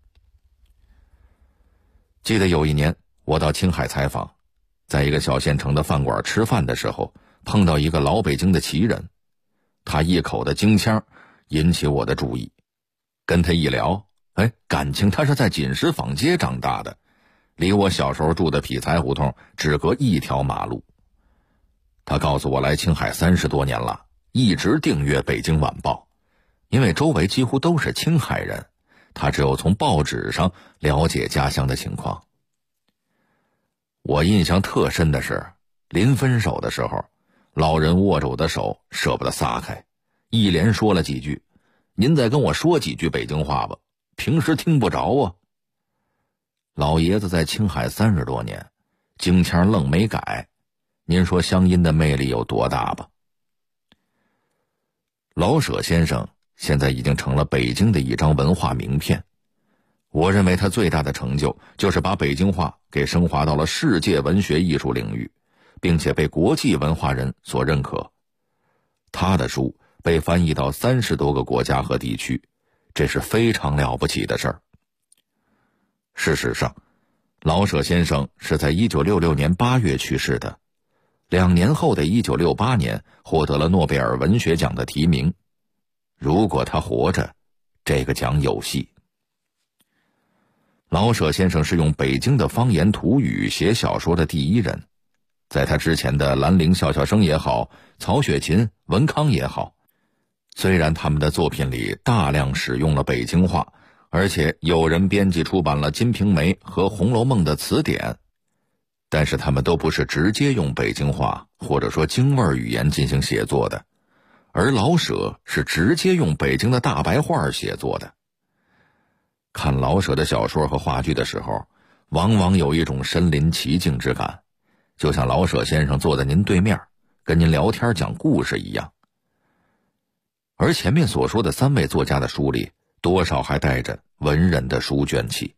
记得有一年我到青海采访，在一个小县城的饭馆吃饭的时候，碰到一个老北京的旗人，他一口的京腔引起我的注意。跟他一聊，感情他是在锦石坊街长大的，离我小时候住的匹才胡同只隔一条马路。他告诉我来青海30多年了，一直订阅《北京晚报》，因为周围几乎都是青海人，他只有从报纸上了解家乡的情况。我印象特深的是，临分手的时候，老人握着我的手舍不得撒开，一连说了几句：“您再跟我说几句北京话吧，平时听不着啊。”老爷子在青海30多年，京腔愣没改，您说乡音的魅力有多大吧？老舍先生现在已经成了北京的一张文化名片。我认为他最大的成就就是把北京话给升华到了世界文学艺术领域，并且被国际文化人所认可。他的书被翻译到30多个国家和地区，这是非常了不起的事儿。事实上，老舍先生是在1966年8月去世的，2年后的1968年获得了诺贝尔文学奖的提名。如果他活着，这个奖有戏。老舍先生是用北京的方言土语写小说的第一人，在他之前的兰陵笑笑生也好，曹雪芹、文康也好，虽然他们的作品里大量使用了北京话，而且有人编辑出版了《金瓶梅》和《红楼梦》的词典，但是他们都不是直接用北京话或者说京味语言进行写作的，而老舍是直接用北京的大白话写作的。看老舍的小说和话剧的时候，往往有一种身临其境之感，就像老舍先生坐在您对面，跟您聊天讲故事一样。而前面所说的3位作家的书里，多少还带着文人的书卷气。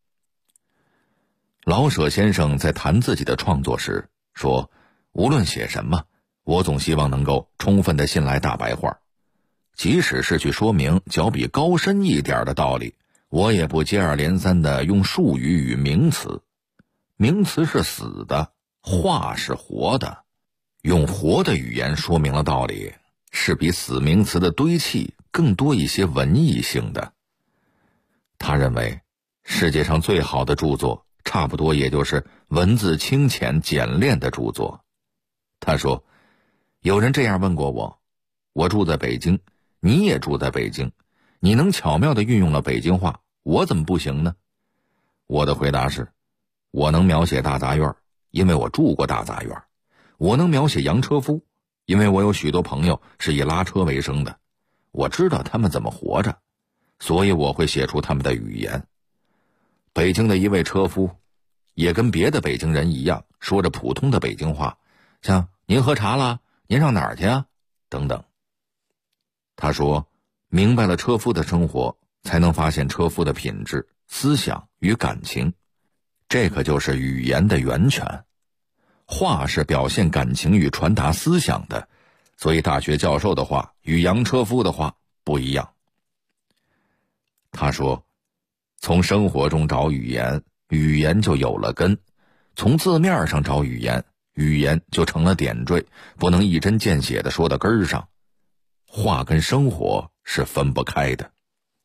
老舍先生在谈自己的创作时说，无论写什么，我总希望能够充分地信赖大白话，即使是去说明较比高深一点的道理，我也不接二连三地用术语与名词。名词是死的，话是活的，用活的语言说明了道理，是比死名词的堆砌更多一些文艺性的。他认为，世界上最好的著作，差不多也就是文字清浅简练的著作。他说， 有人这样问过我，我住在北京，你也住在北京，你能巧妙地运用了北京话，我怎么不行呢？我的回答是，我能描写大杂院，因为我住过大杂院；我能描写洋车夫，因为我有许多朋友是以拉车为生的，我知道他们怎么活着，所以我会写出他们的语言。北京的一位车夫也跟别的北京人一样，说着普通的北京话，像您喝茶了，您上哪儿去啊等等。他说，明白了车夫的生活，才能发现车夫的品质、思想与感情，这可就是语言的源泉。话是表现感情与传达思想的，所以大学教授的话与洋车夫的话不一样。他说，从生活中找语言，语言就有了根；从字面上找语言，语言就成了点缀，不能一针见血地说到根儿上。话跟生活是分不开的。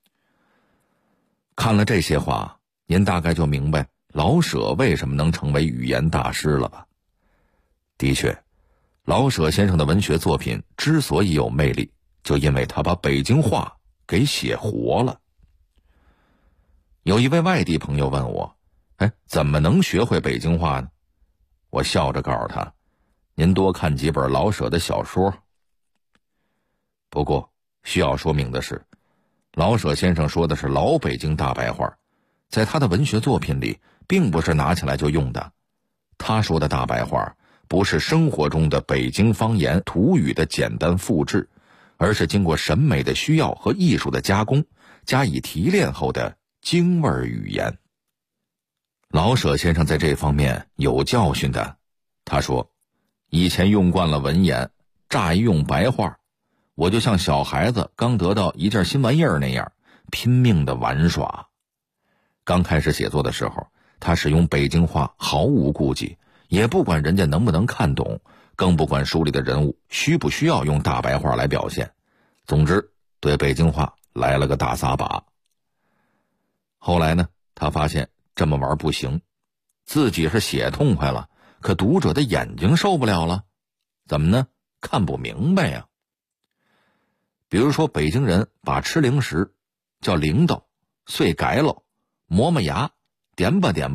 看了这些话，您大概就明白老舍为什么能成为语言大师了吧？的确，老舍先生的文学作品之所以有魅力，就因为他把北京话给写活了。有一位外地朋友问我，怎么能学会北京话呢？我笑着告诉他，您多看几本老舍的小说。不过需要说明的是，老舍先生说的是老北京大白话，在他的文学作品里并不是拿起来就用的。他说的大白话不是生活中的北京方言土语的简单复制，而是经过审美的需要和艺术的加工，加以提炼后的京味语言。老舍先生在这方面有教训的。他说，以前用惯了文言，乍一用白话，我就像小孩子刚得到一件新玩意儿那样，拼命的玩耍。刚开始写作的时候，他使用北京话毫无顾忌，也不管人家能不能看懂，更不管书里的人物需不需要用大白话来表现。总之，对北京话来了个大撒把。后来呢，他发现这么玩不行，自己是写痛快了，可读者的眼睛受不了了。怎么呢？看不明白呀。比如说，北京人把吃零食叫铃铛、碎改喽、磨磨牙、点吧点吧